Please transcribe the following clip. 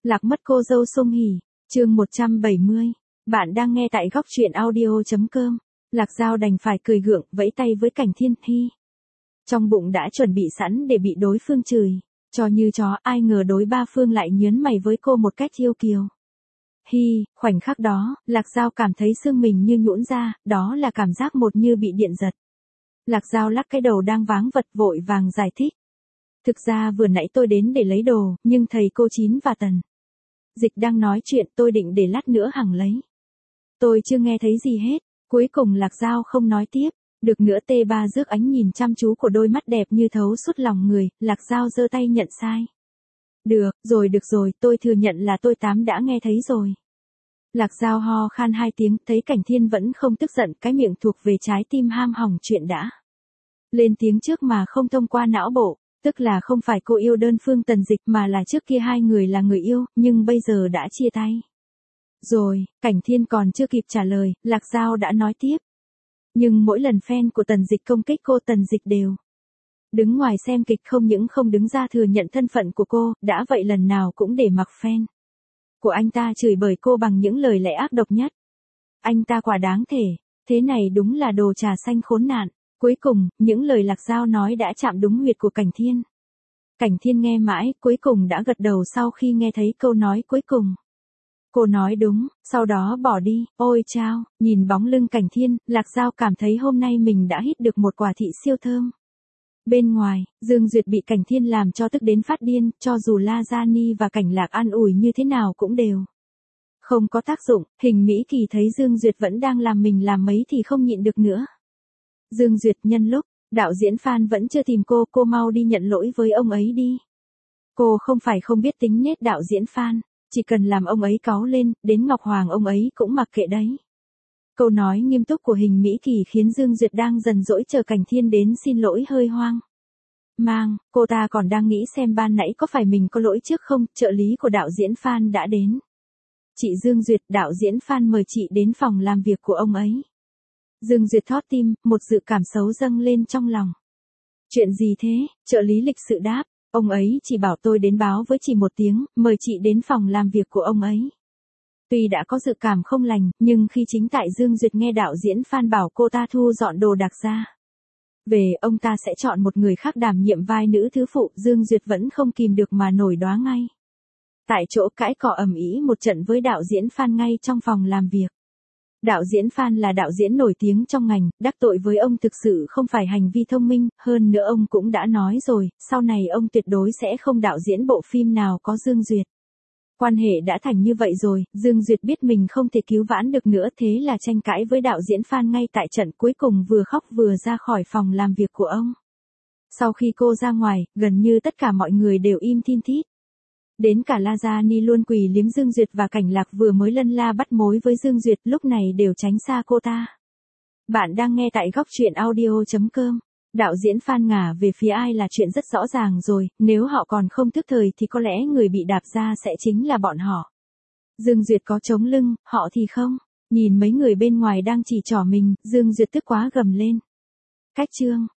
Lạc mất cô dâu Song Hỷ, chương 170. Bạn đang nghe tại góc truyện audio.com. Lạc Giao đành phải cười gượng, vẫy tay với Cảnh Thiên, hi. Trong bụng đã chuẩn bị sẵn để bị đối phương chửi. Cho như chó, ai ngờ đối ba phương lại nhớn mày với cô một cách yêu kiều. Hi, khoảnh khắc đó, Lạc Giao cảm thấy xương mình như nhũn ra, đó là cảm giác một như bị điện giật. Lạc Giao lắc cái đầu đang váng vật vội vàng giải thích. Thực ra vừa nãy tôi đến để lấy đồ, nhưng thầy cô Chín và Tần Dịch đang nói chuyện, tôi định để lát nữa hằng lấy. Tôi chưa nghe thấy gì hết, cuối cùng Lạc Giao không nói tiếp. Được nữa, T3 rước ánh nhìn chăm chú của đôi mắt đẹp như thấu suốt lòng người, Lạc Giao giơ tay nhận sai. Được rồi, tôi thừa nhận là tôi đã nghe thấy rồi. Lạc Giao ho khan 2 tiếng, thấy Cảnh Thiên vẫn không tức giận, cái miệng thuộc về trái tim ham hỏng chuyện đã lên tiếng trước mà không thông qua não bộ, tức là không phải cô yêu đơn phương Tần Dịch mà là trước kia hai người là người yêu, nhưng bây giờ đã chia tay. Rồi, Cảnh Thiên còn chưa kịp trả lời, Lạc Giao đã nói tiếp. Nhưng mỗi lần fan của Tần Dịch công kích cô, Tần Dịch đều đứng ngoài xem kịch, không những không đứng ra thừa nhận thân phận của cô, đã vậy lần nào cũng để mặc fan của anh ta chửi bới cô bằng những lời lẽ ác độc nhất. Anh ta quả đáng thể, thế này đúng là đồ trà xanh khốn nạn. Cuối cùng, những lời Lạc Giao nói đã chạm đúng huyệt của Cảnh Thiên. Cảnh Thiên nghe mãi, cuối cùng đã gật đầu sau khi nghe thấy câu nói cuối cùng. Cô nói đúng, sau đó bỏ đi. Ôi chao, nhìn bóng lưng Cảnh Thiên, Lạc Giao cảm thấy hôm nay mình đã hít được một quả thị siêu thơm. Bên ngoài, Dương Duyệt bị Cảnh Thiên làm cho tức đến phát điên, cho dù La Gia Ni và Cảnh Lạc an ủi như thế nào cũng đều không có tác dụng. Hình Mỹ Kỳ thấy Dương Duyệt vẫn đang làm mình làm mấy thì không nhịn được nữa. Dương Duyệt, nhân lúc đạo diễn Phan vẫn chưa tìm cô mau đi nhận lỗi với ông ấy đi. Cô không phải không biết tính nết đạo diễn Phan, chỉ cần làm ông ấy cáu lên, đến Ngọc Hoàng ông ấy cũng mặc kệ đấy. Câu nói nghiêm túc của Hình Mỹ Kỳ khiến Dương Duyệt đang dần dỗi chờ Cảnh Thiên đến xin lỗi hơi hoang mang. Cô ta còn đang nghĩ xem ban nãy có phải mình có lỗi trước không. Trợ lý của đạo diễn Phan đã đến. Chị Dương Duyệt, đạo diễn Phan mời chị đến phòng làm việc của ông ấy. Dương Duyệt thót tim, một dự cảm xấu dâng lên trong lòng. Chuyện gì thế? Trợ lý lịch sự đáp. Ông ấy chỉ bảo tôi đến báo với chị một tiếng, mời chị đến phòng làm việc của ông ấy. Tuy đã có dự cảm không lành, nhưng khi chính tại Dương Duyệt nghe đạo diễn Phan bảo cô ta thu dọn đồ đạc ra về, ông ta sẽ chọn một người khác đảm nhiệm vai nữ thứ phụ, Dương Duyệt vẫn không kìm được mà nổi đoá ngay. Tại chỗ cãi cọ ầm ĩ một trận với đạo diễn Phan ngay trong phòng làm việc. Đạo diễn Phan là đạo diễn nổi tiếng trong ngành, đắc tội với ông thực sự không phải hành vi thông minh, hơn nữa ông cũng đã nói rồi, sau này ông tuyệt đối sẽ không đạo diễn bộ phim nào có Dương Duyệt. Quan hệ đã thành như vậy rồi, Dương Duyệt biết mình không thể cứu vãn được nữa, thế là tranh cãi với đạo diễn Phan ngay tại trận, cuối cùng vừa khóc vừa ra khỏi phòng làm việc của ông. Sau khi cô ra ngoài, gần như tất cả mọi người đều im thin thít. Đến cả La Gia Ni luôn quỳ liếm Dương Duyệt và Cảnh Lạc vừa mới lân la bắt mối với Dương Duyệt lúc này đều tránh xa cô ta. Bạn đang nghe tại góc truyện audio.com. Đạo diễn Phan ngả về phía ai là chuyện rất rõ ràng rồi, nếu họ còn không thức thời thì có lẽ người bị đạp ra sẽ chính là bọn họ. Dương Duyệt có chống lưng, họ thì không. Nhìn mấy người bên ngoài đang chỉ trỏ mình, Dương Duyệt tức quá gầm lên. Cách chương.